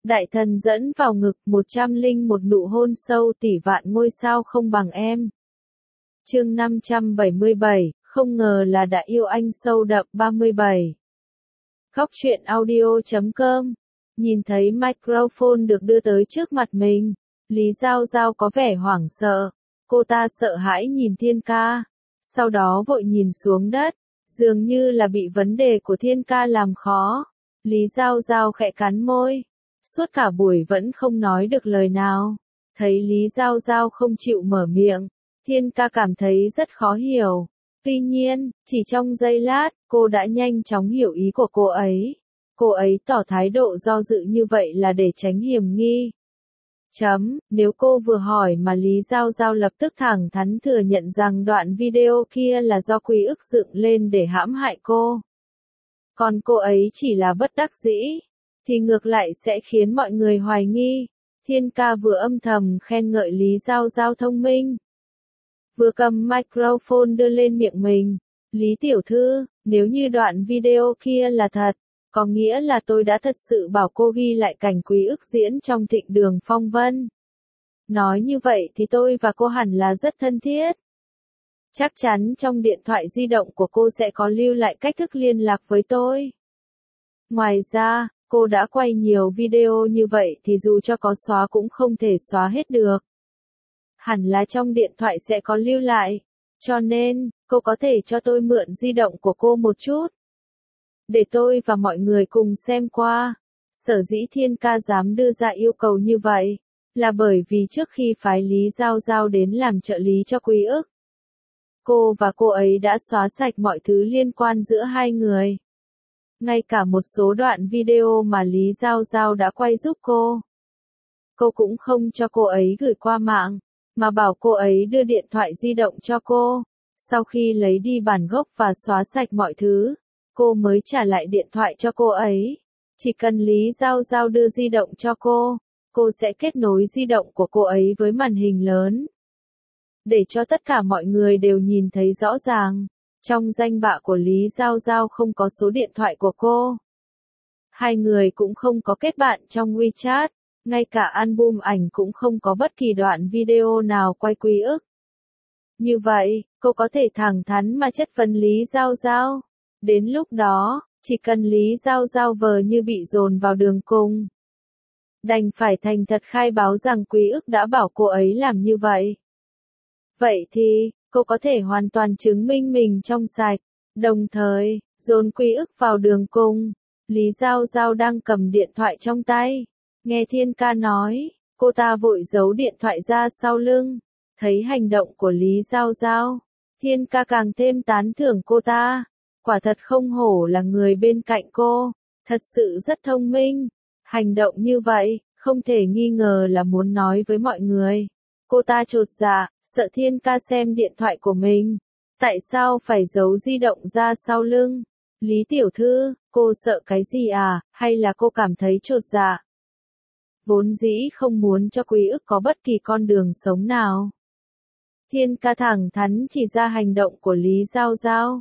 Đại thần dẫn vào ngực 101 nụ hôn sâu tỷ vạn ngôi sao không bằng em. Chương 577, không ngờ là đã yêu anh sâu đậm 37. Góc truyện audio.com. Nhìn thấy microphone được đưa tới trước mặt mình, Lý Giao Giao có vẻ hoảng sợ. Cô ta sợ hãi nhìn Thiên Ca, sau đó vội nhìn xuống đất, dường như là bị vấn đề của Thiên Ca làm khó. Lý Giao Giao khẽ cắn môi, suốt cả buổi vẫn không nói được lời nào. Thấy Lý Giao Giao không chịu mở miệng, Thiên Ca cảm thấy rất khó hiểu. Tuy nhiên, chỉ trong giây lát, cô đã nhanh chóng hiểu ý của cô ấy. Cô ấy tỏ thái độ do dự như vậy là để tránh hiểm nghi. Nếu cô vừa hỏi mà Lý Giao Giao lập tức thẳng thắn thừa nhận rằng đoạn video kia là do Quý Ức dựng lên để hãm hại cô. Còn cô ấy chỉ là bất đắc dĩ, thì ngược lại sẽ khiến mọi người hoài nghi. Thiên Ca vừa âm thầm khen ngợi Lý Giao Giao thông minh, vừa cầm microphone đưa lên miệng mình. Lý tiểu thư, nếu như đoạn video kia là thật, có nghĩa là tôi đã thật sự bảo cô ghi lại cảnh Quý Ức diễn trong Thịnh Đường Phong Vân. Nói như vậy thì tôi và cô hẳn là rất thân thiết. Chắc chắn trong điện thoại di động của cô sẽ có lưu lại cách thức liên lạc với tôi. Ngoài ra, cô đã quay nhiều video như vậy thì dù cho có xóa cũng không thể xóa hết được. Hẳn là trong điện thoại sẽ có lưu lại. Cho nên, cô có thể cho tôi mượn di động của cô một chút, để tôi và mọi người cùng xem qua. Sở dĩ Thiên Ca dám đưa ra yêu cầu như vậy, là bởi vì trước khi phái Lý Giao Giao đến làm trợ lý cho Quý Ức, cô và cô ấy đã xóa sạch mọi thứ liên quan giữa hai người. Ngay cả một số đoạn video mà Lý Giao Giao đã quay giúp cô cũng không cho cô ấy gửi qua mạng, mà bảo cô ấy đưa điện thoại di động cho cô. Sau khi lấy đi bản gốc và xóa sạch mọi thứ, cô mới trả lại điện thoại cho cô ấy. Chỉ cần Lý Giao Giao đưa di động cho cô sẽ kết nối di động của cô ấy với màn hình lớn, để cho tất cả mọi người đều nhìn thấy rõ ràng. Trong danh bạ của Lý Giao Giao không có số điện thoại của cô. Hai người cũng không có kết bạn trong WeChat, ngay cả album ảnh cũng không có bất kỳ đoạn video nào quay Quý Ức. Như vậy, cô có thể thẳng thắn mà chất vấn Lý Giao Giao. Đến lúc đó, chỉ cần Lý Giao Giao vờ như bị dồn vào đường cùng, đành phải thành thật khai báo rằng Quý Ức đã bảo cô ấy làm như vậy. Vậy thì, cô có thể hoàn toàn chứng minh mình trong sạch, đồng thời, dồn Quý Ức vào đường cùng. Lý Giao Giao đang cầm điện thoại trong tay. Nghe Thiên Ca nói, cô ta vội giấu điện thoại ra sau lưng. Thấy hành động của Lý Giao Giao, Thiên Ca càng thêm tán thưởng cô ta. Quả thật không hổ là người bên cạnh cô, thật sự rất thông minh. Hành động như vậy, không thể nghi ngờ là muốn nói với mọi người. Cô ta chột dạ, sợ Thiên Ca xem điện thoại của mình. Tại sao phải giấu di động ra sau lưng? Lý tiểu thư, cô sợ cái gì à, hay là cô cảm thấy chột dạ? Vốn dĩ không muốn cho Quý Ức có bất kỳ con đường sống nào. Thiên Ca thẳng thắn chỉ ra hành động của Lý Giao Giao.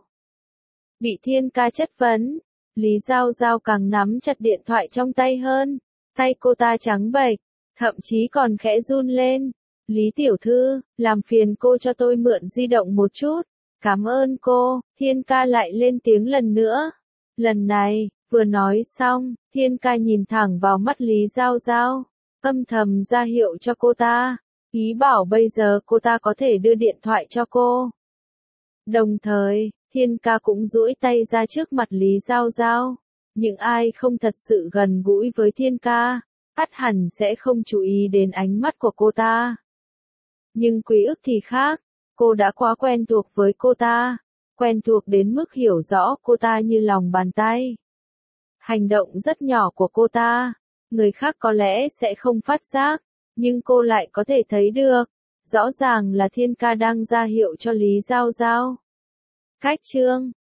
Bị Thiên Ca chất vấn, Lý Giao Giao càng nắm chặt điện thoại trong tay hơn. Tay cô ta trắng bệch, thậm chí còn khẽ run lên. Lý tiểu thư, làm phiền cô cho tôi mượn di động một chút. Cảm ơn cô. Thiên Ca lại lên tiếng lần nữa. Lần này, vừa nói xong, Thiên Ca nhìn thẳng vào mắt Lý Giao Giao, âm thầm ra hiệu cho cô ta, ý bảo bây giờ cô ta có thể đưa điện thoại cho cô. Đồng thời, Thiên Ca cũng duỗi tay ra trước mặt Lý Giao Giao. Những ai không thật sự gần gũi với Thiên Ca, ắt hẳn sẽ không chú ý đến ánh mắt của cô ta. Nhưng Quý Ức thì khác, cô đã quá quen thuộc với cô ta, quen thuộc đến mức hiểu rõ cô ta như lòng bàn tay. Hành động rất nhỏ của cô ta, người khác có lẽ sẽ không phát giác, nhưng cô lại có thể thấy được. Rõ ràng là Thiên Ca đang ra hiệu cho Lý Giao Giao. Cách chương